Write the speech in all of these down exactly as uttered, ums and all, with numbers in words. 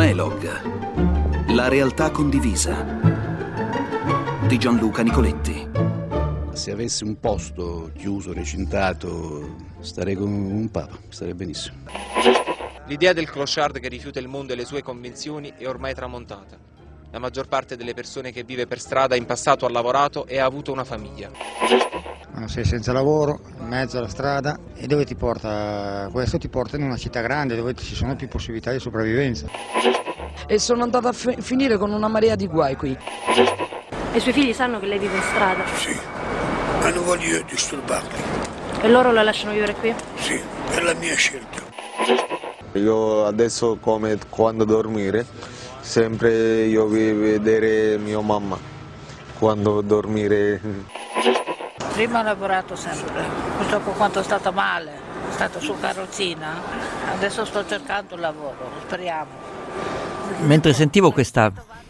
Melog, la realtà condivisa di Gianluca Nicoletti. Se avessi un posto chiuso, recintato, starei con un papa, starei benissimo. L'idea del clochard che rifiuta il mondo e le sue convenzioni è ormai tramontata. La maggior parte delle persone che vive per strada in passato ha lavorato e ha avuto una famiglia. Quando sei senza lavoro, in mezzo alla strada, e dove ti porta? Questo ti porta in una città grande dove ci sono più possibilità di sopravvivenza. E sono andata a f- finire con una marea di guai qui. E i suoi figli sanno che lei vive in strada? Sì, ma non voglio disturbarli. E loro la lasciano vivere qui? Sì, è la mia scelta. Io adesso, come quando dormire, sempre io voglio vedere mia mamma quando dormire. Prima ho lavorato sempre, purtroppo quando è stata male, è stata su carrozzina, adesso sto cercando un lavoro, speriamo. Mentre sentivo questa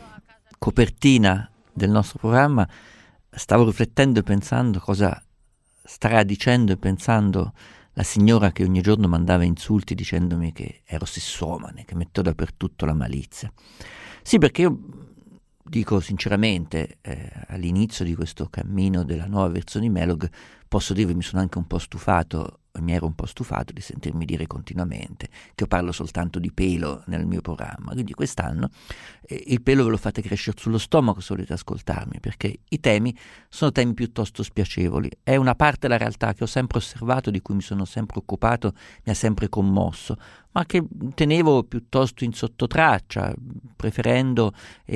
copertina del nostro programma, stavo riflettendo e pensando cosa starà dicendo e pensando la signora che ogni giorno mandava insulti dicendomi che ero sessuomane, che mettevo dappertutto la malizia. Sì, perché io dico sinceramente, eh, all'inizio di questo cammino della nuova versione di Melog, posso dirvi mi sono anche un po' stufato, mi ero un po' stufato di sentirmi dire continuamente che io parlo soltanto di pelo nel mio programma. Quindi quest'anno eh, il pelo ve lo fate crescere sullo stomaco se volete ascoltarmi, perché i temi sono temi piuttosto spiacevoli. È una parte della realtà che ho sempre osservato, di cui mi sono sempre occupato, mi ha sempre commosso, ma che tenevo piuttosto in sottotraccia, preferendo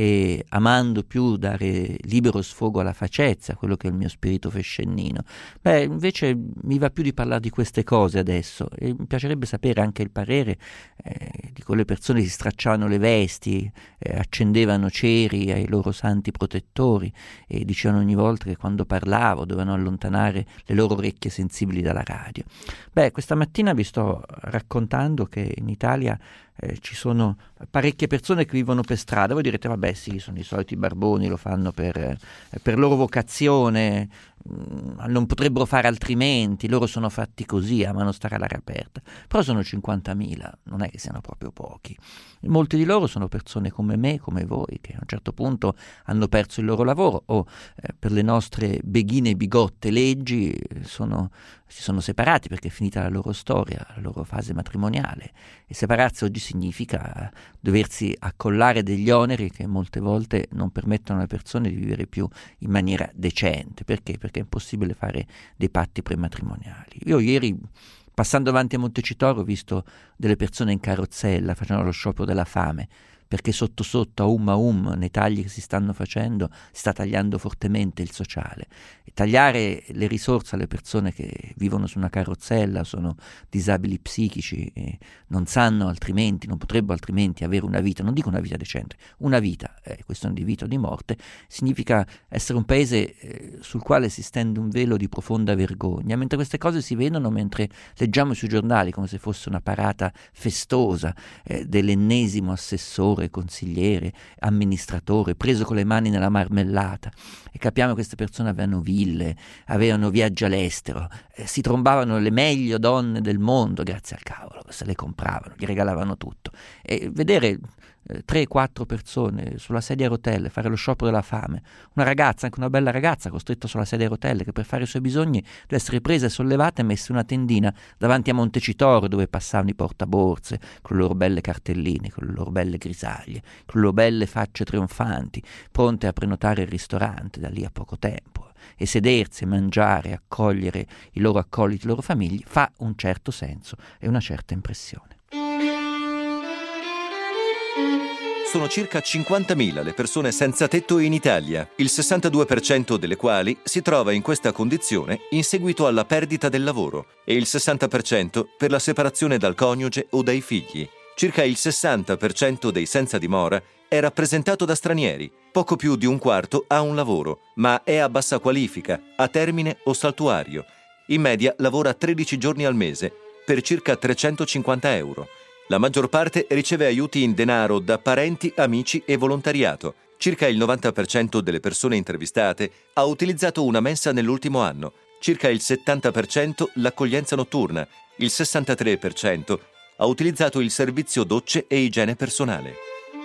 e amando più dare libero sfogo alla facezza, quello che è il mio spirito fescennino. Beh, invece mi va più di parlare di queste cose adesso, e mi piacerebbe sapere anche il parere eh, di quelle persone che si stracciavano le vesti, eh, accendevano ceri ai loro santi protettori e dicevano ogni volta che quando parlavo dovevano allontanare le loro orecchie sensibili dalla radio. Beh, questa mattina vi sto raccontando che in Italia eh, ci sono parecchie persone che vivono per strada. Voi direte, vabbè sì, sono i soliti barboni, lo fanno per, eh, per loro vocazione, mh, non potrebbero fare altrimenti, loro sono fatti così, amano stare all'aria aperta. Però sono cinquantamila, non è che siano proprio pochi. Molti di loro sono persone come me, come voi, che a un certo punto hanno perso il loro lavoro o eh, per le nostre beghine bigotte leggi sono, si sono separati perché è finita la loro storia, la loro fase matrimoniale. E separarsi oggi significa doversi accollare degli oneri che molte volte non permettono alle persone di vivere più in maniera decente. Perché? Perché è impossibile fare dei patti prematrimoniali. Io ieri, passando davanti a Montecitorio, ho visto delle persone in carrozzella facendo lo sciopero della fame, perché sotto sotto, a um a um, nei tagli che si stanno facendo, si sta tagliando fortemente il sociale. E tagliare le risorse alle persone che vivono su una carrozzella, sono disabili psichici, e non sanno altrimenti, non potrebbero altrimenti avere una vita, non dico una vita decente, una vita, eh, questione di vita o di morte, significa essere un paese eh, sul quale si stende un velo di profonda vergogna, mentre queste cose si vedono, mentre leggiamo sui giornali come se fosse una parata festosa eh, dell'ennesimo assessore, consigliere, amministratore, preso con le mani nella marmellata, e capiamo che queste persone avevano ville, avevano viaggi all'estero, eh, si trombavano le meglio donne del mondo grazie al cavolo, se le compravano, gli regalavano tutto, e vedere tre quattro persone sulla sedia a rotelle fare lo sciopero della fame, una ragazza, anche una bella ragazza costretta sulla sedia a rotelle, che per fare i suoi bisogni deve essere presa e sollevata e messa in una tendina davanti a Montecitorio, dove passavano i portaborse con le loro belle cartelline, con le loro belle grisaglie, con le loro belle facce trionfanti, pronte a prenotare il ristorante da lì a poco tempo, e sedersi, mangiare, accogliere i loro accoliti, i loro famiglie, fa un certo senso e una certa impressione. Sono circa cinquantamila le persone senza tetto in Italia, il sessantadue per cento delle quali si trova in questa condizione in seguito alla perdita del lavoro e il sessanta per cento per la separazione dal coniuge o dai figli. Circa il sessanta per cento dei senza dimora è rappresentato da stranieri, poco più di un quarto ha un lavoro, ma è a bassa qualifica, a termine o saltuario. In media lavora tredici giorni al mese, per circa trecentocinquanta euro. La maggior parte riceve aiuti in denaro da parenti, amici e volontariato. Circa il novanta per cento delle persone intervistate ha utilizzato una mensa nell'ultimo anno, circa il settanta per cento l'accoglienza notturna, il sessantatré per cento ha utilizzato il servizio docce e igiene personale.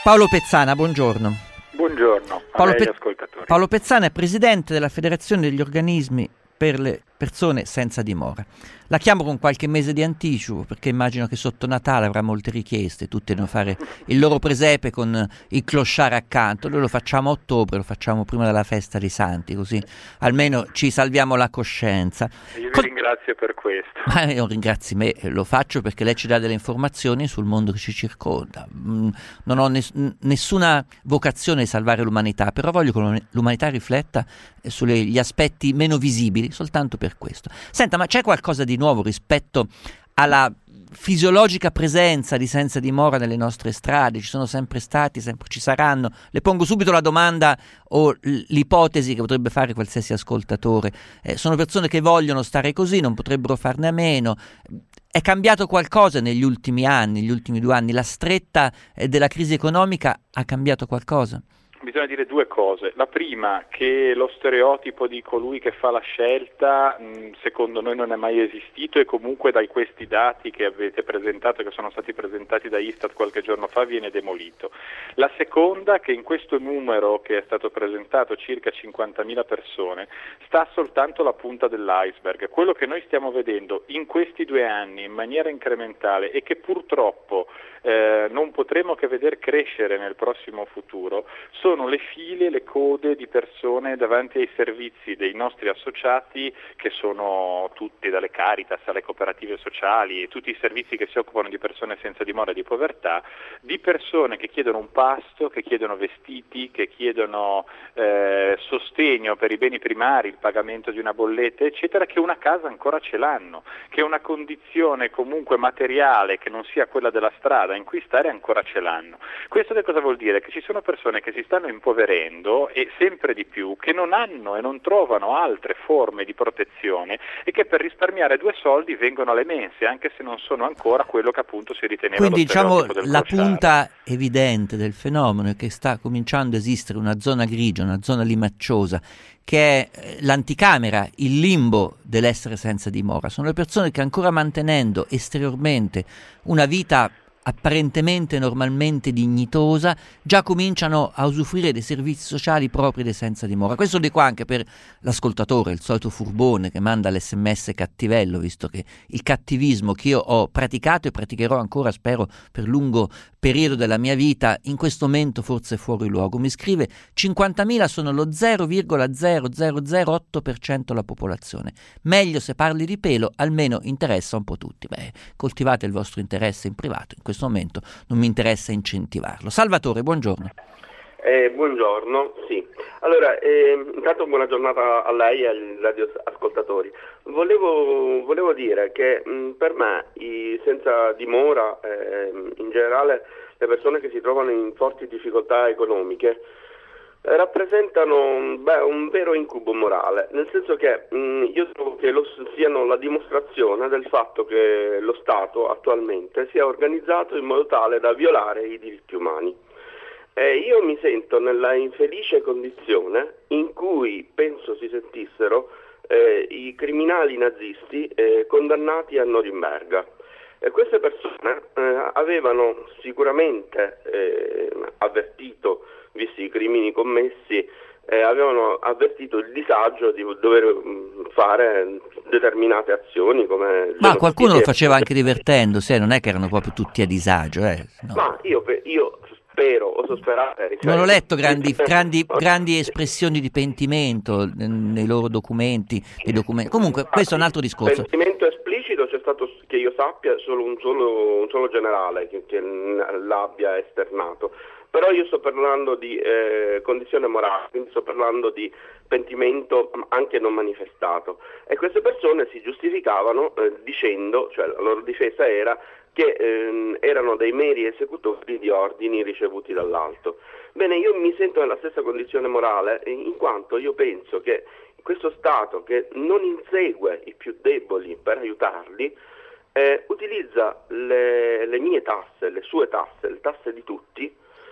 Paolo Pezzana, buongiorno. Buongiorno a Paolo, lei, Pe- ascoltatori. Paolo Pezzana è presidente della Federazione degli organismi per le persone senza dimora. La chiamo con qualche mese di anticipo perché immagino che sotto Natale avrà molte richieste, tutti devono fare il loro presepe con il clochard accanto. Noi lo facciamo a ottobre, lo facciamo prima della festa dei santi, così almeno ci salviamo la coscienza. Io vi Co- ringrazio per questo. Ma non ringrazi me, lo faccio perché lei ci dà delle informazioni sul mondo che ci circonda. Mm, non ho ness- nessuna vocazione di salvare l'umanità, però voglio che l'umanità rifletta sugli aspetti meno visibili, soltanto per questo. Senta, ma c'è qualcosa di nuovo rispetto alla fisiologica presenza di senza dimora nelle nostre strade? Ci sono sempre stati, sempre ci saranno. Le pongo subito la domanda o l'ipotesi che potrebbe fare qualsiasi ascoltatore. Eh, sono persone che vogliono stare così, non potrebbero farne a meno. È cambiato qualcosa negli ultimi anni, negli ultimi due anni? La stretta eh, della crisi economica ha cambiato qualcosa? Bisogna dire due cose. La prima, che lo stereotipo di colui che fa la scelta mh, secondo noi non è mai esistito e comunque da questi dati che avete presentato, che sono stati presentati da Istat qualche giorno fa, viene demolito. La seconda, che in questo numero che è stato presentato, circa cinquantamila persone, sta soltanto la punta dell'iceberg. Quello che noi stiamo vedendo in questi due anni in maniera incrementale e che purtroppo eh, non potremo che vedere crescere nel prossimo futuro, sono le file, le code di persone davanti ai servizi dei nostri associati, che sono tutti, dalle Caritas alle cooperative sociali e tutti i servizi che si occupano di persone senza dimora e di povertà, di persone che chiedono un pasto, che chiedono vestiti, che chiedono eh, sostegno per i beni primari, il pagamento di una bolletta, eccetera, che una casa ancora ce l'hanno, che una condizione comunque materiale che non sia quella della strada in cui stare ancora ce l'hanno. Questo che cosa vuol dire? Che ci sono persone che si stanno impoverendo e sempre di più, che non hanno e non trovano altre forme di protezione e che per risparmiare due soldi vengono alle mense, anche se non sono ancora quello che appunto si riteneva Quindi lo diciamo stereotipo del la clochard. punta evidente del fenomeno è che sta cominciando a esistere una zona grigia, una zona limacciosa, che è l'anticamera, il limbo dell'essere senza dimora. Sono le persone che ancora mantenendo esteriormente una vita apparentemente normalmente dignitosa già cominciano a usufruire dei servizi sociali propri dei senza dimora. Questo lo dico anche per l'ascoltatore, il solito furbone che manda l'esse emme esse cattivello, visto che il cattivismo che io ho praticato e praticherò ancora, spero, per lungo periodo della mia vita, in questo momento forse è fuori luogo. Mi scrive: cinquantamila sono lo zero virgola zero zero zero otto per cento della popolazione. Meglio se parli di pelo, almeno interessa un po' tutti. Beh, coltivate il vostro interesse in privato, in questo momento non mi interessa incentivarlo. Salvatore, buongiorno. Eh, buongiorno, sì. Allora, eh, intanto buona giornata a lei e agli radioascoltatori. Volevo, volevo dire che mh, per me i senza dimora, eh, in generale le persone che si trovano in forti difficoltà economiche, eh, rappresentano beh, un vero incubo morale, nel senso che mh, io trovo che lo, siano la dimostrazione del fatto che lo Stato attualmente sia organizzato in modo tale da violare i diritti umani. Eh, io mi sento nella infelice condizione in cui penso si sentissero eh, i criminali nazisti eh, condannati a Norimberga. E queste persone eh, avevano sicuramente eh, avvertito, visti i crimini commessi, eh, avevano avvertito il disagio di dover mh, fare determinate azioni come... Ma qualcuno lo faceva anche divertendosi, eh? Non è che erano proprio tutti a disagio. Eh? No. Ma io, io spero, oso sperare... Non ho letto grandi, grandi, grandi espressioni di pentimento nei loro documenti, nei documenti. Comunque questo è un altro discorso. Pentimento esplicito c'è stato, che io sappia, solo un solo, un solo generale che, che l'abbia esternato. Però io sto parlando di eh, condizione morale, quindi sto parlando di pentimento anche non manifestato. E queste persone si giustificavano eh, dicendo, cioè la loro difesa era che eh, erano dei meri esecutori di ordini ricevuti dall'alto. Bene, io mi sento nella stessa condizione morale in quanto io penso che questo Stato, che non insegue i più deboli per aiutarli, eh, utilizza le, le mie tasse, le sue tasse, le tasse di tutti,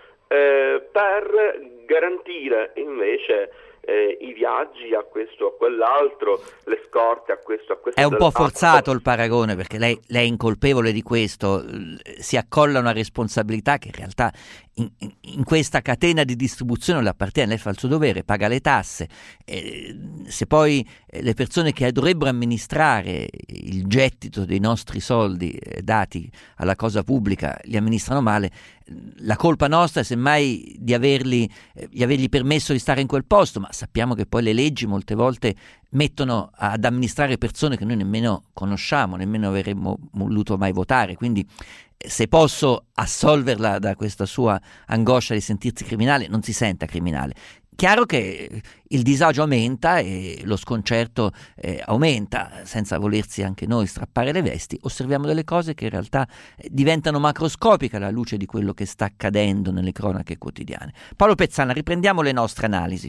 Eh, per garantire invece eh, i viaggi a questo o a quell'altro, le scorte a questo o a questo. È un po' forzato il paragone, perché lei, lei è incolpevole di questo, si accolla una responsabilità che in realtà in, in questa catena di distribuzione le appartiene, lei fa il suo dovere, paga le tasse, eh, se poi le persone che dovrebbero amministrare il gettito dei nostri soldi eh, dati alla cosa pubblica li amministrano male, la colpa nostra è semmai di averli, eh, di avergli permesso di stare in quel posto, ma sappiamo che poi le leggi molte volte mettono ad amministrare persone che noi nemmeno conosciamo, nemmeno avremmo voluto mai votare, quindi se posso assolverla da questa sua angoscia di sentirsi criminale, non si senta criminale. Chiaro che il disagio aumenta e lo sconcerto eh, aumenta, senza volersi anche noi strappare le vesti, osserviamo delle cose che in realtà eh, diventano macroscopiche alla luce di quello che sta accadendo nelle cronache quotidiane. Paolo Pezzana, riprendiamo le nostre analisi.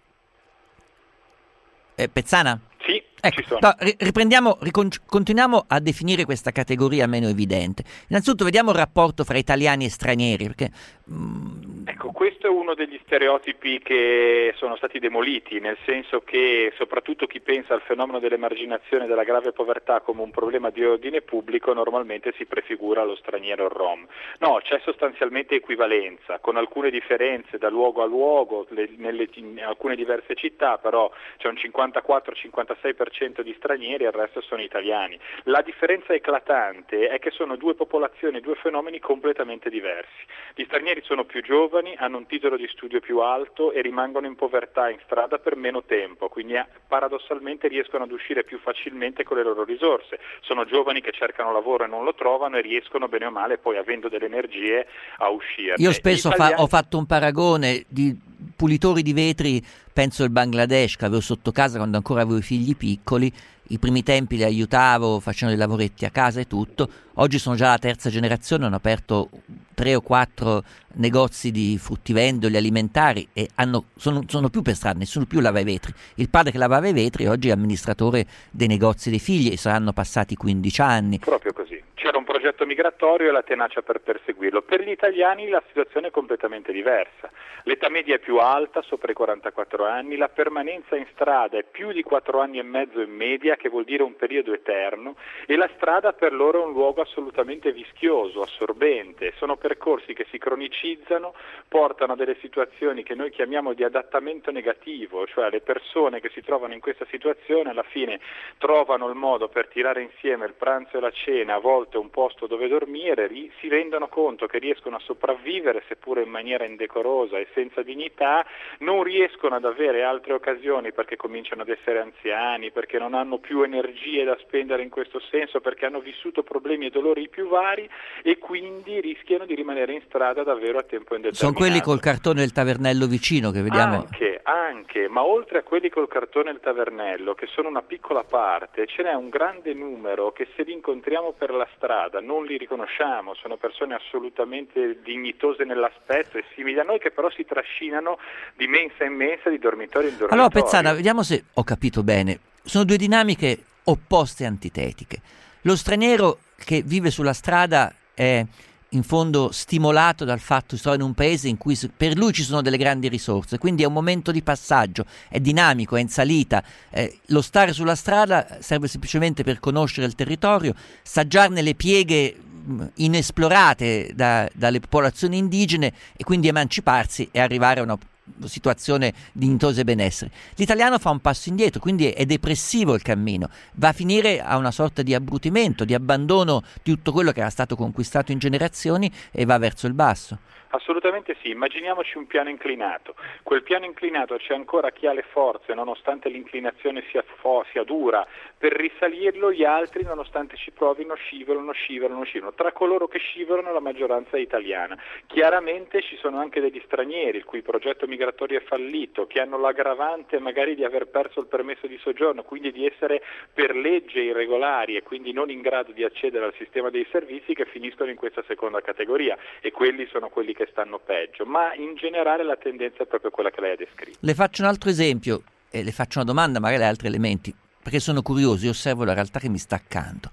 Eh, Pezzana? Sì, ecco, ci sono. No, riprendiamo, ricon- continuiamo a definire questa categoria meno evidente. Innanzitutto vediamo il rapporto fra italiani e stranieri, perché mm... ecco, questo è uno degli stereotipi che sono stati demoliti, nel senso che soprattutto chi pensa al fenomeno dell'emarginazione e della grave povertà come un problema di ordine pubblico normalmente si prefigura lo straniero o il rom. No, c'è sostanzialmente equivalenza, con alcune differenze da luogo a luogo, le, nelle, in alcune diverse città, però c'è un cinquantaquattro cinquantasei per cento di stranieri e il resto sono italiani. La differenza eclatante è che sono due popolazioni, due fenomeni completamente diversi. Gli stranieri sono più giovani, hanno un titolo di studio più alto e rimangono in povertà in strada per meno tempo, quindi paradossalmente riescono ad uscire più facilmente con le loro risorse. Sono giovani che cercano lavoro e non lo trovano e riescono bene o male poi, avendo delle energie, a uscire. Io spesso Italiani... fa- ho fatto un paragone di pulitori di vetri, penso al Bangladesh, che avevo sotto casa quando ancora avevo i figli piccoli. I primi tempi li aiutavo facendo dei lavoretti a casa e tutto. Oggi sono già la terza generazione, hanno aperto tre o quattro negozi di fruttivendoli alimentari e hanno, sono, sono più per strada, nessuno più lava i vetri. Il padre che lavava i vetri oggi è amministratore dei negozi dei figli e saranno passati quindici anni. Proprio così. C'era un progetto migratorio e la tenacia per perseguirlo. Per gli italiani la situazione è completamente diversa. L'età media è più alta, sopra i quarantaquattro anni, la permanenza in strada è più di quattro anni e mezzo in media, che vuol dire un periodo eterno, e la strada per loro è un luogo assolutamente vischioso, assorbente. Sono percorsi che si cronicizzano, portano a delle situazioni che noi chiamiamo di adattamento negativo, cioè le persone che si trovano in questa situazione alla fine trovano il modo per tirare insieme il pranzo e la cena, a volte un posto dove dormire, ri- si rendono conto che riescono a sopravvivere, seppure in maniera indecorosa e senza dignità, non riescono ad avere altre occasioni perché cominciano ad essere anziani, perché non hanno più energie da spendere in questo senso, perché hanno vissuto problemi e dolori più vari e quindi rischiano di rimanere in strada davvero a tempo indeterminato. Sono quelli col cartone del tavernello vicino che vediamo. Anche, anche, ma oltre a quelli col cartone del tavernello, che sono una piccola parte, ce n'è un grande numero che se li incontriamo per la strada non li riconosciamo, sono persone assolutamente dignitose nell'aspetto e simili a noi, che però si trascinano di mensa in mensa, di dormitorio in dormitorio. Allora Pezzana, vediamo se ho capito bene. Sono due dinamiche opposte e antitetiche. Lo straniero che vive sulla strada è in fondo stimolato dal fatto di stare in un paese in cui per lui ci sono delle grandi risorse, quindi è un momento di passaggio, è dinamico, è in salita. Eh, lo stare sulla strada serve semplicemente per conoscere il territorio, saggiarne le pieghe inesplorate da, dalle popolazioni indigene e quindi emanciparsi e arrivare a una situazione di dignitoso e benessere. L'italiano fa un passo indietro, quindi è depressivo il cammino, va a finire a una sorta di abbrutimento, di abbandono di tutto quello che era stato conquistato in generazioni e va verso il basso. Assolutamente sì, immaginiamoci un piano inclinato. Quel piano inclinato c'è ancora chi ha le forze, nonostante l'inclinazione sia, fo- sia dura, per risalirlo, gli altri, nonostante ci provino, scivolano, scivolano, scivolano. Tra coloro che scivolano la maggioranza è italiana. Chiaramente ci sono anche degli stranieri il cui progetto migratorio è fallito, che hanno l'aggravante magari di aver perso il permesso di soggiorno, quindi di essere per legge irregolari e quindi non in grado di accedere al sistema dei servizi, che finiscono in questa seconda categoria, e quelli sono quelli che stanno peggio, ma in generale la tendenza è proprio quella che lei ha descritto. Le faccio un altro esempio e le faccio una domanda, magari altri elementi, perché sono curioso e osservo la realtà che mi sta accanto.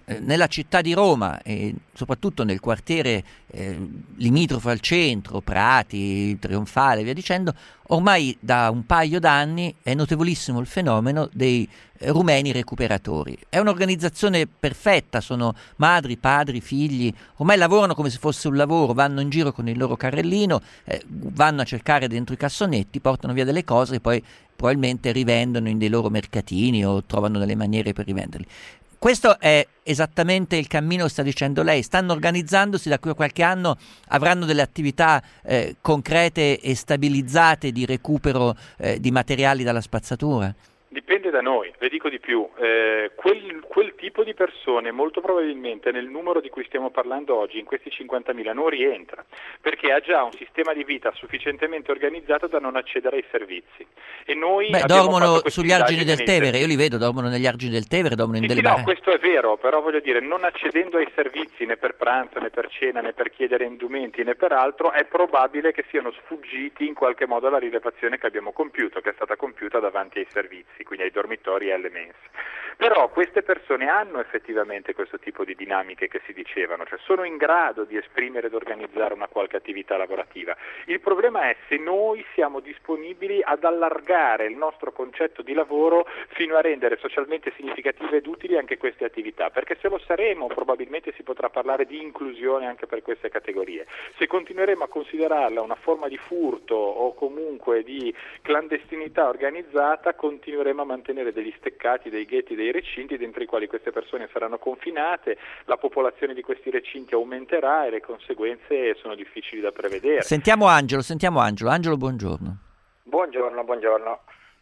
eh, nella città di Roma e soprattutto nel quartiere eh, limitrofo al centro, Prati, Trionfale, via dicendo, ormai da un paio d'anni è notevolissimo il fenomeno dei eh, rumeni recuperatori. È un'organizzazione perfetta, sono madri, padri, figli, ormai lavorano come se fosse un lavoro, vanno in giro con il loro carrellino, eh, vanno a cercare dentro i cassonetti, portano via delle cose e poi probabilmente rivendono in dei loro mercatini o trovano delle maniere per rivenderli. Questo è esattamente il cammino che sta dicendo lei. Stanno organizzandosi, da qui a qualche anno avranno delle attività eh, concrete e stabilizzate di recupero eh, di materiali dalla spazzatura? Dipende da noi, le dico di più, eh, quel, quel tipo di persone molto probabilmente nel numero di cui stiamo parlando oggi, in questi cinquantamila, non rientra, perché ha già un sistema di vita sufficientemente organizzato da non accedere ai servizi. E noi Beh, dormono sugli argini del Tevere, io li vedo, dormono negli argini del Tevere, dormono in sì, delle sì, no, baracche. questo è vero, però voglio dire, non accedendo ai servizi né per pranzo, né per cena, né per chiedere indumenti, né per altro, è probabile che siano sfuggiti in qualche modo alla rilevazione che abbiamo compiuto, che è stata compiuta davanti ai servizi, quindi ai dormitori e alle mense. Però queste persone hanno effettivamente questo tipo di dinamiche che si dicevano, cioè sono in grado di esprimere ed organizzare una qualche attività lavorativa. Il problema è se noi siamo disponibili ad allargare il nostro concetto di lavoro fino a rendere socialmente significative ed utili anche queste attività, perché se lo saremo probabilmente si potrà parlare di inclusione anche per queste categorie. Se continueremo a considerarla una forma di furto o comunque di clandestinità organizzata, continueremo a mantenere degli steccati, dei ghetti, dei recinti dentro i quali queste persone saranno confinate, la popolazione di questi recinti aumenterà e le conseguenze sono difficili da prevedere. Sentiamo Angelo, sentiamo Angelo. Angelo, buongiorno. Buongiorno, buongiorno.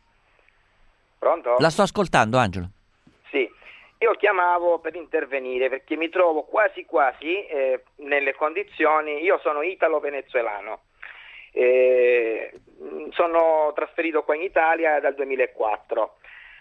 Pronto? La sto ascoltando, Angelo. Sì, io chiamavo per intervenire perché mi trovo quasi quasi eh, nelle condizioni, io sono italo-venezuelano, eh, sono trasferito qua in Italia dal duemilaquattro.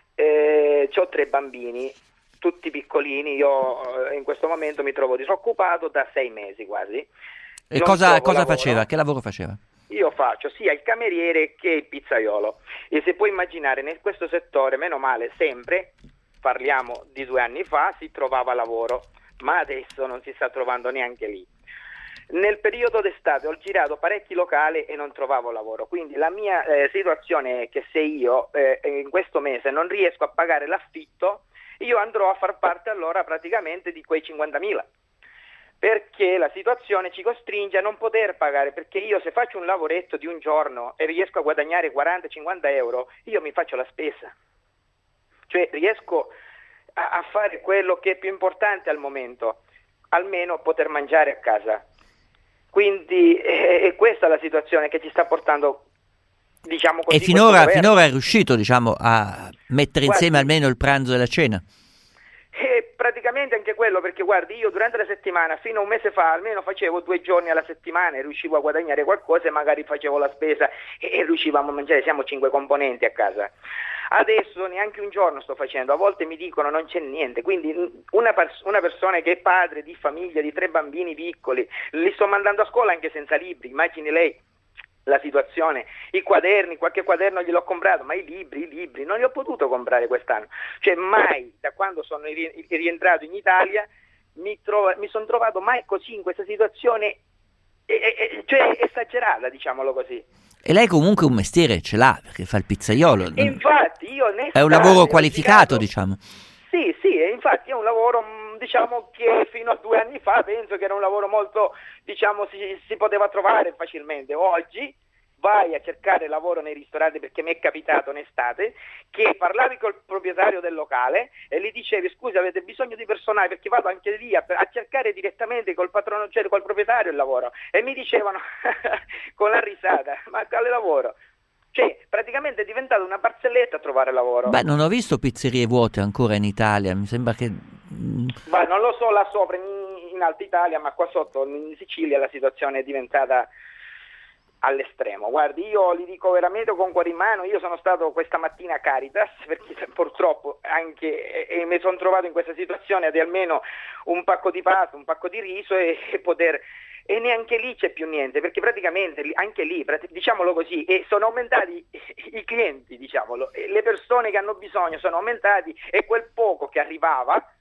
Eh, ho tre bambini, tutti piccolini, io eh, in questo momento mi trovo disoccupato da sei mesi quasi. E Non cosa, cosa lavoro. faceva? Che lavoro faceva? Io faccio sia il cameriere che il pizzaiolo e se puoi immaginare in questo settore, meno male, sempre, parliamo di due anni fa, si trovava lavoro, ma adesso non si sta trovando neanche lì. Nel periodo d'estate ho girato parecchi locali e non trovavo lavoro, quindi la mia eh, situazione è che se io eh, in questo mese non riesco a pagare l'affitto, io andrò a far parte allora praticamente di quei cinquantamila, perché la situazione ci costringe a non poter pagare, perché io se faccio un lavoretto di un giorno e riesco a guadagnare quaranta cinquanta euro, io mi faccio la spesa, cioè riesco a, a fare quello che è più importante al momento, almeno poter mangiare a casa. Quindi è, è questa la situazione che ci sta portando, diciamo così. E finora, finora è riuscito, diciamo, a mettere Guardi, insieme almeno il pranzo e la cena? E praticamente anche quello, perché guardi, io durante la settimana, fino a un mese fa, almeno facevo due giorni alla settimana e riuscivo a guadagnare qualcosa e magari facevo la spesa e, e riuscivamo a mangiare, siamo cinque componenti a casa. Adesso neanche un giorno sto facendo, a volte mi dicono non c'è niente, quindi una, pers- una persona che è padre di famiglia, di tre bambini piccoli, li sto mandando a scuola anche senza libri, immagini lei la situazione, i quaderni, qualche quaderno gliel'ho comprato, ma i libri, i libri non li ho potuto comprare quest'anno, cioè mai da quando sono ri- rientrato in Italia mi, trova- mi sono trovato mai così in questa situazione, e- e- cioè esagerata, diciamolo così. E lei comunque un mestiere ce l'ha, perché fa il pizzaiolo. E infatti io È un lavoro qualificato, diciamo. Sì, sì, e infatti è un lavoro, diciamo, che fino a due anni fa penso che era un lavoro molto, diciamo, si, si poteva trovare facilmente. Oggi vai a cercare lavoro nei ristoranti, perché mi è capitato in estate che parlavi col proprietario del locale e gli dicevi scusa, avete bisogno di personale, perché vado anche lì a, a cercare direttamente col patrono, cioè col proprietario il lavoro, e mi dicevano con la risata, ma quale lavoro? Cioè praticamente è diventata una barzelletta trovare lavoro. Beh, non ho visto pizzerie vuote ancora in Italia, mi sembra che... Ma non lo so là sopra in, in Alta Italia, ma qua sotto in Sicilia la situazione è diventata all'estremo. Guardi, io li dico veramente con cuore in mano, io sono stato questa mattina a Caritas, perché purtroppo anche e, e mi sono trovato in questa situazione di almeno un pacco di pasta, un pacco di riso e, e poter... E neanche lì c'è più niente, perché praticamente anche lì, diciamolo così, e sono aumentati i clienti, diciamolo, e le persone che hanno bisogno sono aumentati e quel poco che arrivava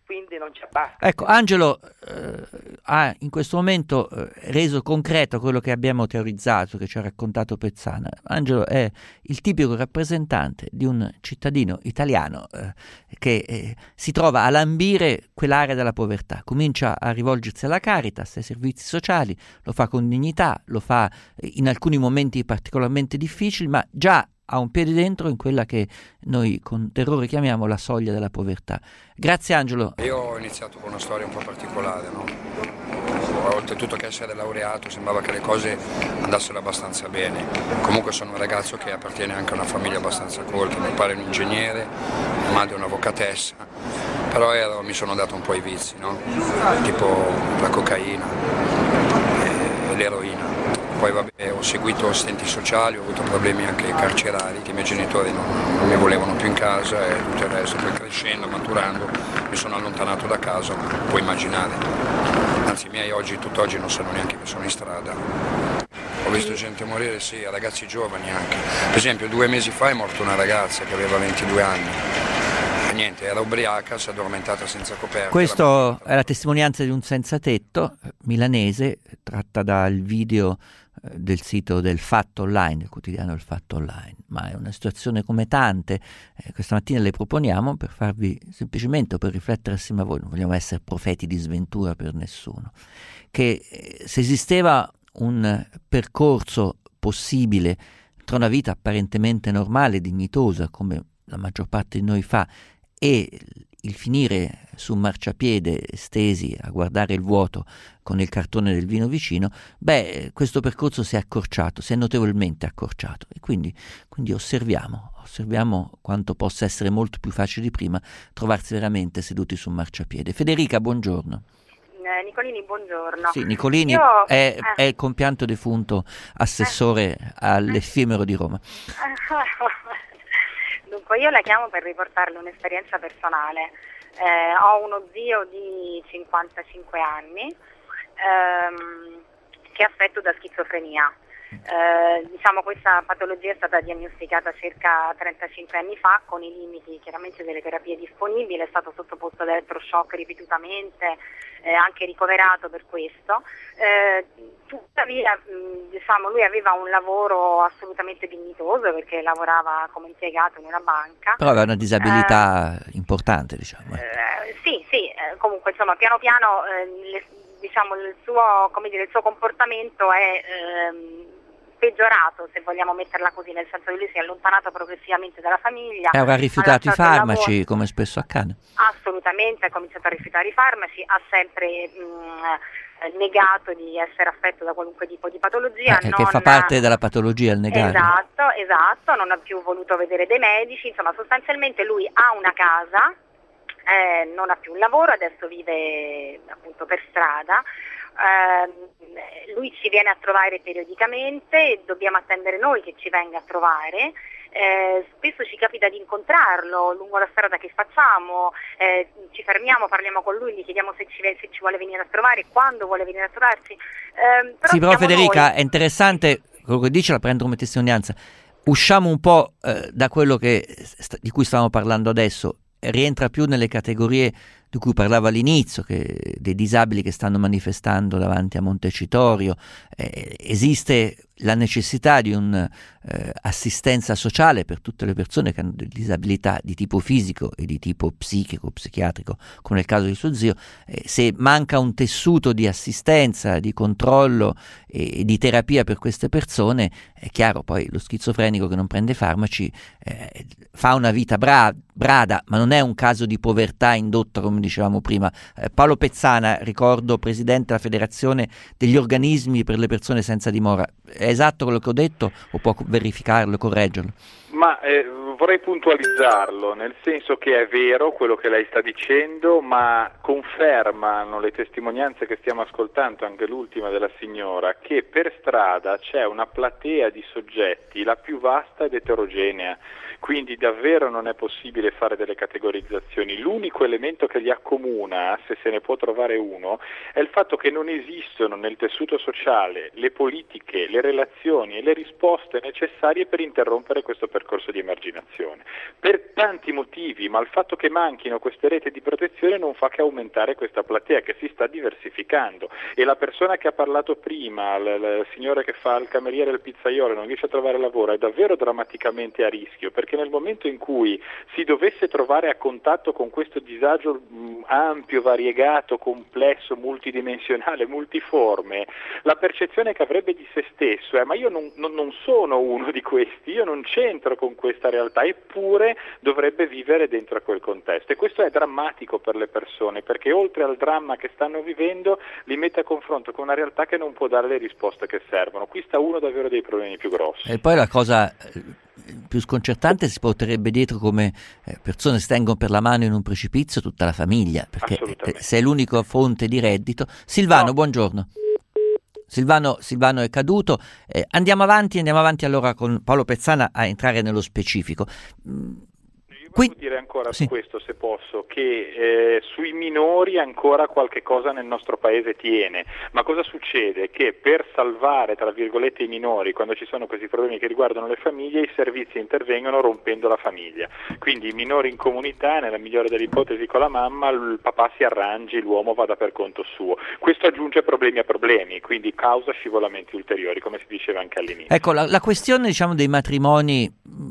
quindi non c'è basta. Ecco, Angelo eh, ha in questo momento eh, reso concreto quello che abbiamo teorizzato, che ci ha raccontato Pezzana. Angelo è il tipico rappresentante di un cittadino italiano eh, che eh, si trova a lambire quell'area della povertà, comincia a rivolgersi alla Caritas, ai servizi sociali, lo fa con dignità, lo fa in alcuni momenti particolarmente difficili, ma già ha un piede dentro in quella che noi con terrore chiamiamo la soglia della povertà. Grazie Angelo. Io ho iniziato con una storia un po' particolare, no? Oltretutto che essere laureato sembrava che le cose andassero abbastanza bene. Comunque sono un ragazzo che appartiene anche a una famiglia abbastanza colta, mio padre è un ingegnere, mia madre è un'avvocatessa, però ero, mi sono dato un po' i vizi, no? Tipo la cocaina e, e l'eroina. Poi vabbè, ho seguito stenti sociali, ho avuto problemi anche carcerari, che i miei genitori non, non mi volevano più in casa e tutto il resto. Poi crescendo, maturando, mi sono allontanato da casa, puoi immaginare. Anzi, i miei oggi, tutt'oggi non sanno neanche che sono in strada. Ho visto gente morire, sì, ragazzi giovani anche. Per esempio, due mesi fa è morta una ragazza che aveva ventidue anni. E niente, era ubriaca, si è addormentata senza coperta. Questa è la testimonianza di un senza tetto milanese, tratta dal video del sito del Fatto Online, del quotidiano Il Fatto Online, ma è una situazione come tante. Eh, questa mattina le proponiamo per farvi semplicemente o per riflettere assieme a voi, non vogliamo essere profeti di sventura per nessuno, che eh, se esisteva un percorso possibile tra una vita apparentemente normale, dignitosa, come la maggior parte di noi fa, e il finire su un marciapiede stesi a guardare il vuoto con il cartone del vino vicino, beh, questo percorso si è accorciato, si è notevolmente accorciato e quindi, quindi osserviamo, osserviamo quanto possa essere molto più facile di prima trovarsi veramente seduti su un marciapiede. Federica, buongiorno. Eh, Nicolini, buongiorno. Sì, Nicolini Io, è, eh. è il compianto defunto assessore eh. all'Effimero di Roma. Dunque, io la chiamo per riportarle un'esperienza personale. Eh, ho uno zio di cinquantacinque anni ehm, che è affetto da schizofrenia. Eh, diciamo questa patologia è stata diagnosticata circa trentacinque anni fa con i limiti chiaramente delle terapie disponibili, è stato sottoposto ad elettroshock ripetutamente, eh, anche ricoverato per questo. Eh, tuttavia mh, diciamo lui aveva un lavoro assolutamente dignitoso perché lavorava come impiegato in una banca. Però aveva una disabilità eh, importante, diciamo. Eh, sì, sì, eh, comunque insomma piano piano eh, le, diciamo il suo, come dire, il suo comportamento è ehm, peggiorato, se vogliamo metterla così, nel senso che lui si è allontanato progressivamente dalla famiglia. E avrà rifiutato i farmaci, come spesso accade. Assolutamente, ha cominciato a rifiutare i farmaci, ha sempre mh, negato di essere affetto da qualunque tipo di patologia. Eh, non... Che fa parte della patologia il negare. Esatto, esatto, non ha più voluto vedere dei medici, insomma sostanzialmente lui ha una casa, eh, non ha più un lavoro, adesso vive appunto per strada. Uh, lui ci viene a trovare periodicamente e dobbiamo attendere noi che ci venga a trovare. Eh, spesso ci capita di incontrarlo lungo la strada che facciamo, eh, ci fermiamo, parliamo con lui, gli chiediamo se ci, se ci vuole venire a trovare, quando vuole venire a trovarci. Eh, però sì, però Federica, noi... è interessante quello che dice, la prendo come testimonianza. Usciamo un po' eh, da quello che, di cui stavamo parlando adesso, rientra più nelle categorie di cui parlavo all'inizio, che, dei disabili che stanno manifestando davanti a Montecitorio. Eh, esiste la necessità di un'assistenza eh, sociale per tutte le persone che hanno delle disabilità di tipo fisico e di tipo psichico, psichiatrico, come nel caso di suo zio. Eh, se manca un tessuto di assistenza, di controllo e, e di terapia per queste persone, è chiaro, poi lo schizofrenico che non prende farmaci eh, fa una vita bra- brada, ma non è un caso di povertà indotta, come dicevamo prima. Eh, Paolo Pezzana, ricordo presidente della Federazione degli Organismi per le Persone Senza Dimora. È esatto quello che ho detto o può verificarlo, correggerlo? Ma eh, vorrei puntualizzarlo, nel senso che è vero quello che lei sta dicendo, ma confermano le testimonianze che stiamo ascoltando, anche l'ultima della signora, che per strada c'è una platea di soggetti, la più vasta ed eterogenea, quindi davvero non è possibile fare delle categorizzazioni. L'unico elemento che li accomuna, se se ne può trovare uno, è il fatto che non esistono nel tessuto sociale le politiche, le relazioni e le risposte necessarie per interrompere questo percorso di emarginazione. Per tanti motivi, ma il fatto che manchino queste reti di protezione non fa che aumentare questa platea che si sta diversificando, e la persona che ha parlato prima, il, il signore che fa il cameriere e il pizzaiolo e non riesce a trovare lavoro, è davvero drammaticamente a rischio, perché nel momento in cui si dovesse trovare a contatto con questo disagio mh, ampio, variegato, complesso, multidimensionale, multiforme, la percezione che avrebbe di se stesso è: ma io non, non, non sono uno di questi, io non c'entro con questa realtà, eppure dovrebbe vivere dentro a quel contesto. E questo è drammatico per le persone, perché oltre al dramma che stanno vivendo li mette a confronto con una realtà che non può dare le risposte che servono. Qui sta uno davvero dei problemi più grossi. E poi la cosa più sconcertante, si porterebbe dietro come persone stengono per la mano in un precipizio tutta la famiglia, perché se è l'unica fonte di reddito. Silvano, no. Buongiorno. Silvano, Silvano è caduto. Eh, andiamo avanti, andiamo avanti allora con Paolo Pezzana a entrare nello specifico. Qui... Voglio dire ancora sì. su questo, se posso, che eh, sui minori ancora qualche cosa nel nostro paese tiene, ma cosa succede? Che per salvare, tra virgolette, i minori, quando ci sono questi problemi che riguardano le famiglie, i servizi intervengono rompendo la famiglia. Quindi i minori in comunità, nella migliore delle ipotesi con la mamma, il papà si arrangi, l'uomo vada per conto suo. Questo aggiunge problemi a problemi, quindi causa scivolamenti ulteriori, come si diceva anche all'inizio. Ecco, la, la questione, diciamo, dei matrimoni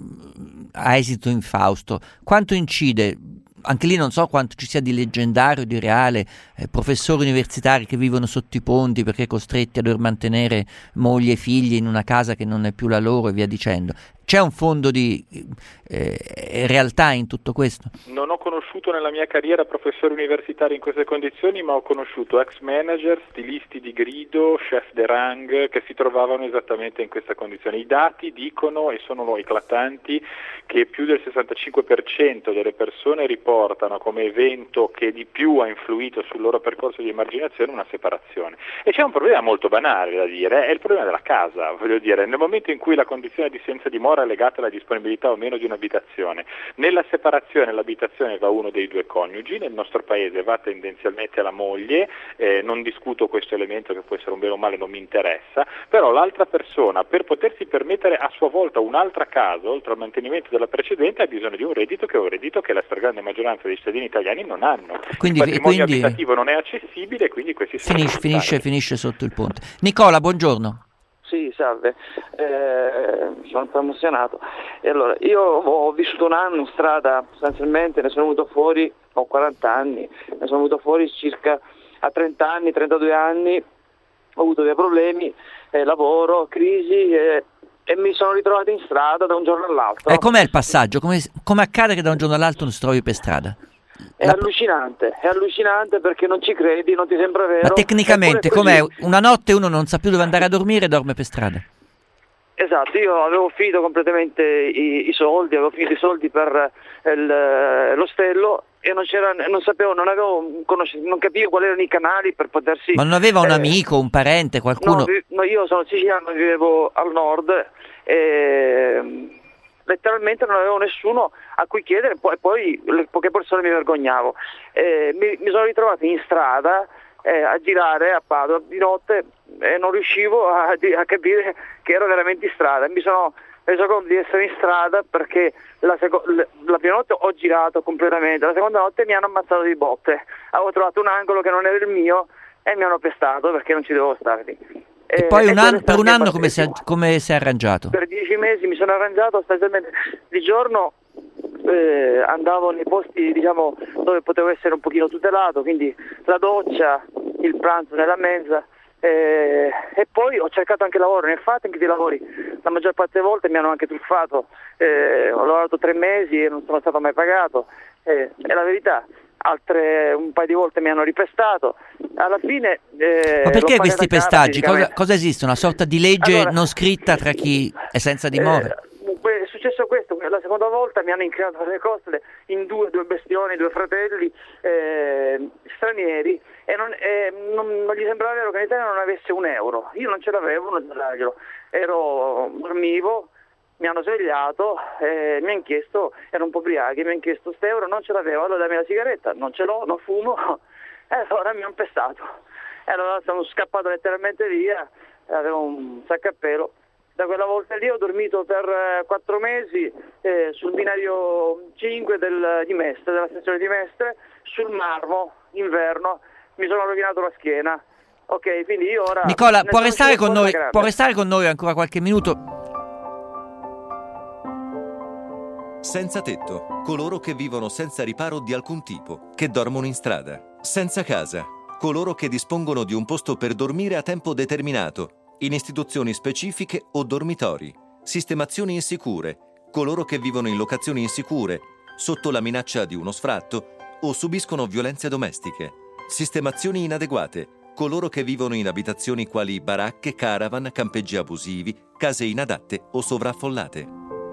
a esito infausto, quanto incide? Anche lì non so quanto ci sia di leggendario, di reale, eh, professori universitari che vivono sotto i ponti perché costretti a dover mantenere moglie e figli in una casa che non è più la loro e via dicendo. C'è un fondo di eh, realtà in tutto questo? Non ho conosciuto nella mia carriera professori universitari in queste condizioni, ma ho conosciuto ex manager, stilisti di grido, chef de rang che si trovavano esattamente in questa condizione. I dati dicono, e sono eclatanti, che più del sessantacinque per cento delle persone riportano come evento che di più ha influito sul loro percorso di emarginazione una separazione. E c'è un problema molto banale da dire, è il problema della casa. Voglio dire, nel momento in cui la condizione di assenza di dimora è legata alla disponibilità o meno di un'abitazione, nella separazione l'abitazione va a uno dei due coniugi, nel nostro paese va tendenzialmente alla moglie, eh, non discuto questo elemento che può essere un bene o male, non mi interessa, però l'altra persona, per potersi permettere a sua volta un'altra casa oltre al mantenimento della precedente, ha bisogno di un reddito che è un reddito che la stragrande maggioranza dei cittadini italiani non hanno. Quindi, il patrimonio quindi abitativo non è accessibile, quindi questi finisce, finisce, finisce sotto il ponte. Nicola, buongiorno. Sì, salve, eh, sono un po' emozionato. E allora, io ho vissuto un anno in strada, sostanzialmente ne sono venuto fuori, ho quaranta anni, ne sono venuto fuori circa a trenta anni, trentadue anni, ho avuto dei problemi, eh, lavoro, crisi eh, e mi sono ritrovato in strada da un giorno all'altro. E com'è il passaggio? Come, come accade che da un giorno all'altro non si trovi per strada? È La... allucinante, è allucinante perché non ci credi, non ti sembra vero. Ma tecnicamente com'è? Una notte uno non sa più dove andare a dormire e dorme per strada? Esatto, io avevo finito completamente i, i soldi, avevo finito i soldi per il, l'ostello e non c'era, non sapevo, non avevo conoscenza, non capivo quali erano i canali per potersi... Ma non aveva un eh, amico, un parente, qualcuno? No, no, io sono siciliano, vivevo al nord e... letteralmente non avevo nessuno a cui chiedere, poi, poi le poche persone mi vergognavo. Eh, mi, mi sono ritrovato in strada eh, a girare a Padova di notte e non riuscivo a, a capire che ero veramente in strada. Mi sono reso conto di essere in strada perché la, seco- la prima notte ho girato completamente, la seconda notte mi hanno ammazzato di botte. Avevo trovato un angolo che non era il mio e mi hanno pestato perché non ci dovevo stare lì. E eh, poi un anno, per un anno come si, è, come si è arrangiato? Per dieci mesi mi sono arrangiato, sostanzialmente di giorno eh, andavo nei posti, diciamo, dove potevo essere un pochino tutelato, quindi la doccia, il pranzo nella mensa eh, e poi ho cercato anche lavoro. Nel frattempo di lavori la maggior parte delle volte mi hanno anche truffato, eh, ho lavorato tre mesi e non sono stato mai pagato, eh, è la verità. Altre un paio di volte mi hanno ripestato. Alla fine eh, ma perché questi pestaggi? Cosa, cosa esiste? Una sorta di legge allora, non scritta tra chi è senza dimora? Eh, è successo questo, la seconda volta mi hanno incriminato le costole in due, due bestioni, due fratelli eh, stranieri e, non, eh, non, non gli sembrava vero che in Italia non avesse un euro. Io non ce l'avevo, non ce l'avevo. Ero, dormivo, mi hanno svegliato e mi hanno chiesto, erano un po' ubriachi, mi hanno chiesto sto euro, non ce l'avevo, allora dammi la sigaretta, non ce l'ho, non fumo, e allora mi hanno pestato. E allora sono scappato letteralmente via, avevo un sacco a pelo. Da quella volta lì ho dormito per eh, quattro mesi eh, sul binario cinque del, di Mestre, della stazione di Mestre, sul marmo, inverno, mi sono rovinato la schiena. Ok, quindi io ora... Nicola, può restare, con noi, può restare con noi ancora qualche minuto? Senza tetto, coloro che vivono senza riparo di alcun tipo, che dormono in strada. Senza casa, coloro che dispongono di un posto per dormire a tempo determinato, in istituzioni specifiche o dormitori. Sistemazioni insicure, coloro che vivono in locazioni insicure, sotto la minaccia di uno sfratto o subiscono violenze domestiche. Sistemazioni inadeguate, coloro che vivono in abitazioni quali baracche, caravan, campeggi abusivi, case inadatte o sovraffollate.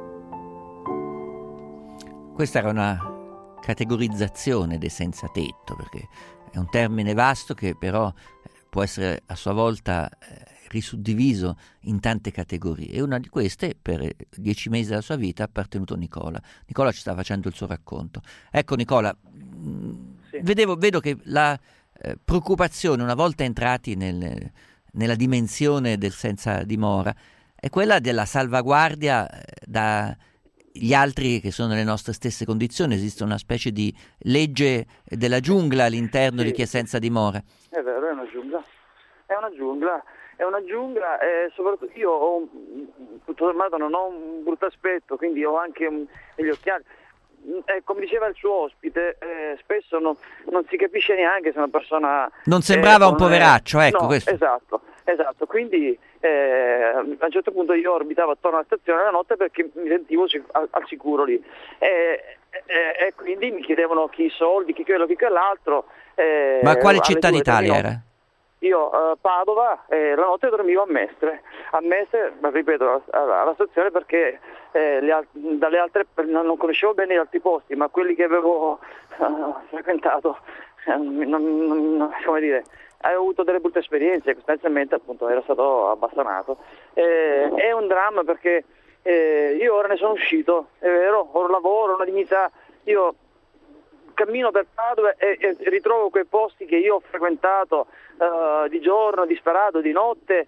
Questa era una categorizzazione dei senza tetto, perché è un termine vasto che però può essere a sua volta risuddiviso in tante categorie, e una di queste per dieci mesi della sua vita ha appartenuto a Nicola. Nicola ci sta facendo il suo racconto. Ecco Nicola, sì. vedevo, vedo che la eh, preoccupazione, una volta entrati nel, nella dimensione del senza dimora, è quella della salvaguardia eh, da gli altri che sono nelle nostre stesse condizioni. Esiste una specie di legge della giungla all'interno sì. di chi è senza dimora. È vero, è una giungla, è una giungla, è una giungla e soprattutto io ho un, tutto sommato non ho un brutto aspetto, quindi ho anche un, degli occhiali. Eh, come diceva il suo ospite, eh, spesso non, non si capisce neanche se una persona... Non sembrava eh, un poveraccio, è, ecco no, questo. Esatto, esatto, quindi eh, a un certo punto io orbitavo attorno alla stazione la notte perché mi sentivo al, al sicuro lì e, e, e quindi mi chiedevano chi i soldi, chi quello, chi quell'altro. Eh, Ma quale città d'Italia era? Io a uh, Padova eh, la notte dormivo a Mestre, a Mestre, ma ripeto, alla, alla stazione perché eh, le al- dalle altre non, non conoscevo bene gli altri posti, ma quelli che avevo uh, frequentato, eh, non, non, non, come dire, avevo avuto delle brutte esperienze, sostanzialmente appunto ero stato abbassanato. Eh, è un dramma perché eh, io ora ne sono uscito, è vero, ho un lavoro, una dignità, io cammino per Padova e, e ritrovo quei posti che io ho frequentato uh, di giorno, di sparato, di notte.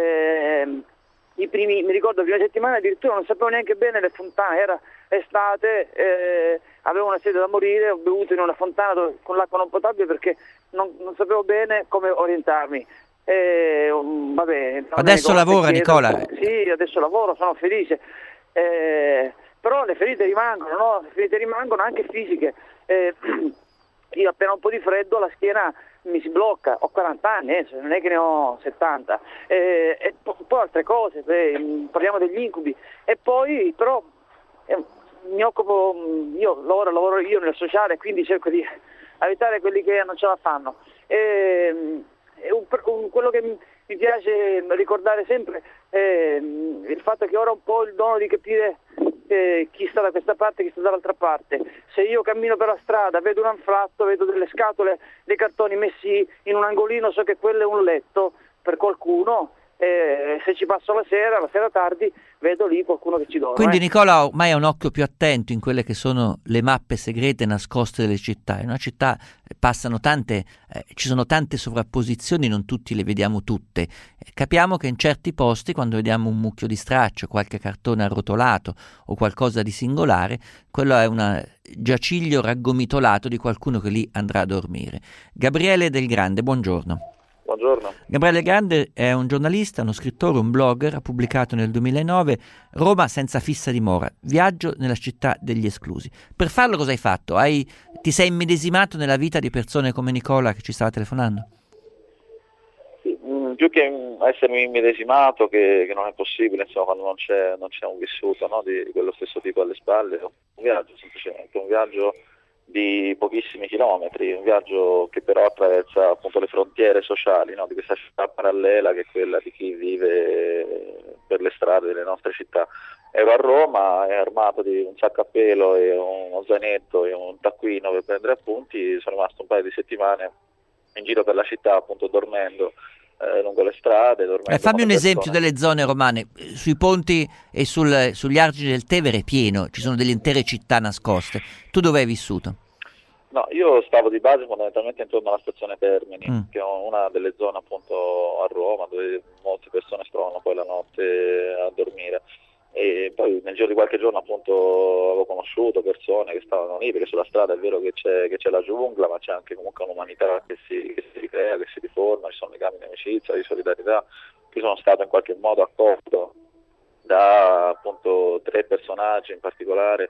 Eh, i primi, mi ricordo la prima settimana addirittura non sapevo neanche bene le fontane, era estate, eh, avevo una sete da morire, ho bevuto in una fontana dove, con l'acqua non potabile perché non, non sapevo bene come orientarmi. Eh, vabbè, adesso lavora Nicola? Sì, adesso lavoro, sono felice. Eh, però le ferite rimangono, no? Le ferite rimangono anche fisiche. Eh, io appena un po' di freddo la schiena mi si blocca, ho quaranta anni, eh, non è che ne ho settanta, eh, e po- poi altre cose, eh, parliamo degli incubi, e poi però eh, mi occupo, io lavoro, lavoro io nel sociale, quindi cerco di aiutare quelli che non ce la fanno. E, e un, un, quello che mi, mi piace ricordare sempre è il fatto che ora ho un po' il dono di capire Eh, chi sta da questa parte e chi sta dall'altra parte. Se io cammino per la strada, vedo un anfratto, vedo delle scatole, dei cartoni messi in un angolino, so che quello è un letto per qualcuno, eh, se ci passo la sera, la sera tardi, vedo lì qualcuno che ci dorme. Quindi eh. Nicola ormai ha un occhio più attento in quelle che sono le mappe segrete nascoste delle città. In una città passano tante, eh, ci sono tante sovrapposizioni, non tutti le vediamo tutte. Eh, capiamo che in certi posti, quando vediamo un mucchio di straccio, qualche cartone arrotolato o qualcosa di singolare, quello è un giaciglio raggomitolato di qualcuno che lì andrà a dormire. Gabriele Del Grande, buongiorno. Buongiorno. Gabriele Grande è un giornalista, uno scrittore, un blogger, ha pubblicato nel duemilanove Roma senza fissa dimora, viaggio nella città degli esclusi. Per farlo cosa hai fatto? Hai, ti sei immedesimato nella vita di persone come Nicola che ci stava telefonando? Sì, mh, più che essermi immedesimato, che, che non è possibile, insomma, quando non c'è, non c'è un vissuto, no, di quello stesso tipo alle spalle, un viaggio semplicemente, un viaggio di pochissimi chilometri, un viaggio che però attraversa appunto le frontiere sociali, no, di questa città parallela che è quella di chi vive per le strade delle nostre città. Ero a Roma, armato di un sacco a pelo e uno zainetto e un taccuino per prendere appunti, sono rimasto un paio di settimane in giro per la città appunto dormendo eh, lungo le strade. Eh, fammi un esempio delle zone romane. Sui ponti e sul, sugli argini del Tevere è pieno, ci sono delle intere città nascoste. Tu dove hai vissuto? No, io stavo di base fondamentalmente intorno alla stazione Termini, Mm. che è una delle zone appunto a Roma dove molte persone si trovano poi la notte a dormire. E poi nel giro di qualche giorno appunto avevo conosciuto persone che stavano lì, perché sulla strada è vero che c'è, che c'è la giungla, ma c'è anche comunque un'umanità che si, che si ricrea, che si riforma, ci sono legami di amicizia, di solidarietà. Io sono stato in qualche modo accolto da appunto tre personaggi in particolare,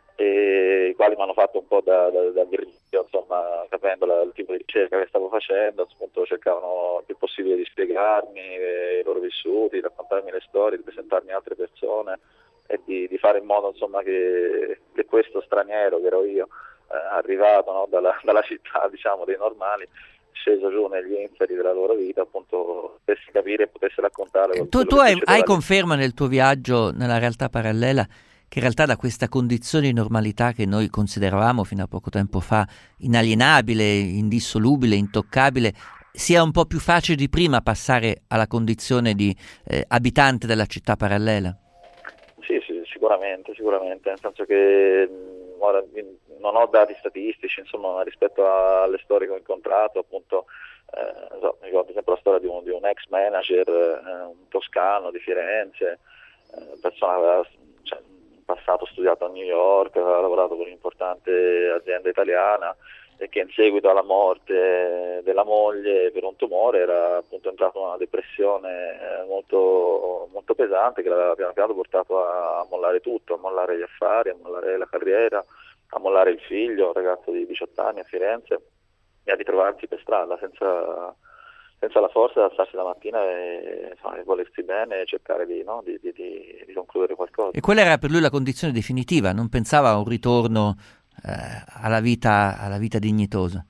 e i quali mi hanno fatto un po' da, da, da virgilio, insomma, capendo la, il tipo di ricerca che stavo facendo, appunto cercavano il più possibile di spiegarmi eh, i loro vissuti, di raccontarmi le storie, di presentarmi altre persone e di, di fare in modo, insomma, che, che questo straniero che ero io, eh, arrivato, no, dalla, dalla città, diciamo, dei normali, sceso giù negli inferi della loro vita, appunto potesse capire e potesse raccontare. Tu, tu hai, hai conferma nel tuo viaggio nella realtà parallela che in realtà da questa condizione di normalità che noi consideravamo fino a poco tempo fa inalienabile, indissolubile, intoccabile, sia un po' più facile di prima passare alla condizione di eh, abitante della città parallela? Sì, sì, sicuramente, sicuramente, nel senso che mh, ora non ho dati statistici, insomma, rispetto alle storie che ho incontrato, appunto, eh, so, mi ricordo sempre la storia di un, di un ex manager, eh, un toscano di Firenze, eh, persona che aveva, cioè, passato studiato a New York, ha lavorato per un'importante azienda italiana e che in seguito alla morte della moglie per un tumore era appunto entrato in una depressione molto, molto pesante che l'aveva piano piano portato a, a mollare tutto, a mollare gli affari, a mollare la carriera, a mollare il figlio, un ragazzo di diciotto anni a Firenze, e a ritrovarsi per strada senza... senza la forza di alzarsi la mattina e insomma, volersi bene e cercare di, no, di, di, di, di concludere qualcosa. E quella era per lui la condizione definitiva, non pensava a un ritorno eh, alla vita, alla vita dignitosa?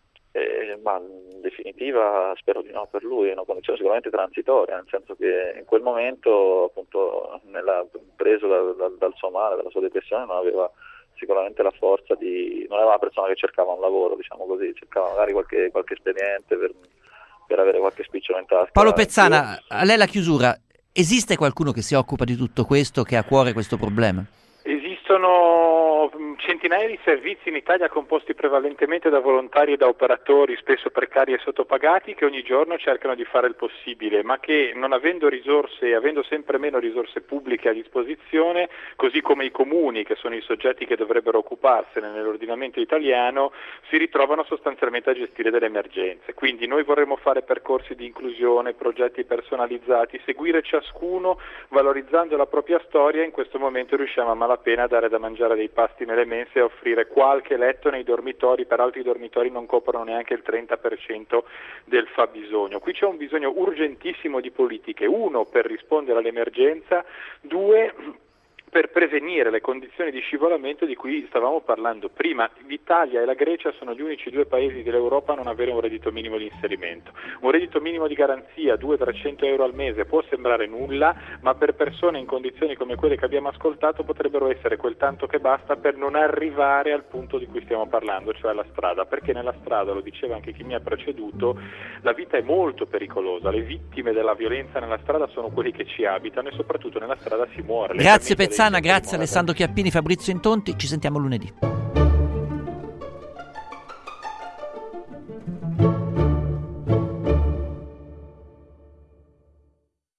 Eh, ma in definitiva spero di no per lui, è una condizione sicuramente transitoria, nel senso che in quel momento appunto nella, preso da, da, dal suo male, dalla sua depressione, non aveva sicuramente la forza di... non era una persona che cercava un lavoro, diciamo così, cercava magari qualche, qualche espediente per... per avere qualche spicciolo in tasca. Paolo Pezzana, a lei la chiusura. Esiste qualcuno che si occupa di tutto questo, che ha a cuore questo problema? Esistono centinaia di servizi in Italia composti prevalentemente da volontari e da operatori, spesso precari e sottopagati, che ogni giorno cercano di fare il possibile, ma che non avendo risorse e avendo sempre meno risorse pubbliche a disposizione, così come i comuni, che sono i soggetti che dovrebbero occuparsene nell'ordinamento italiano, si ritrovano sostanzialmente a gestire delle emergenze. Quindi noi vorremmo fare percorsi di inclusione, progetti personalizzati, seguire ciascuno valorizzando la propria storia. In questo momento riusciamo a malapena a dare da mangiare dei pasti nelle mense e a offrire qualche letto nei dormitori, peraltro i dormitori non coprono neanche il trenta per cento del fabbisogno. Qui c'è un bisogno urgentissimo di politiche, uno per rispondere all'emergenza, due per prevenire le condizioni di scivolamento di cui stavamo parlando prima. L'Italia e la Grecia sono gli unici due paesi dell'Europa a non avere un reddito minimo di inserimento. Un reddito minimo di garanzia, duecento trecento euro al mese, può sembrare nulla, ma per persone in condizioni come quelle che abbiamo ascoltato potrebbero essere quel tanto che basta per non arrivare al punto di cui stiamo parlando, cioè alla strada, perché nella strada, lo diceva anche chi mi ha preceduto, la vita è molto pericolosa, le vittime della violenza nella strada sono quelli che ci abitano e soprattutto nella strada si muore. Grazie Pezzana. Grazie Alessandro Chiappini, Fabrizio Intonti, ci sentiamo lunedì.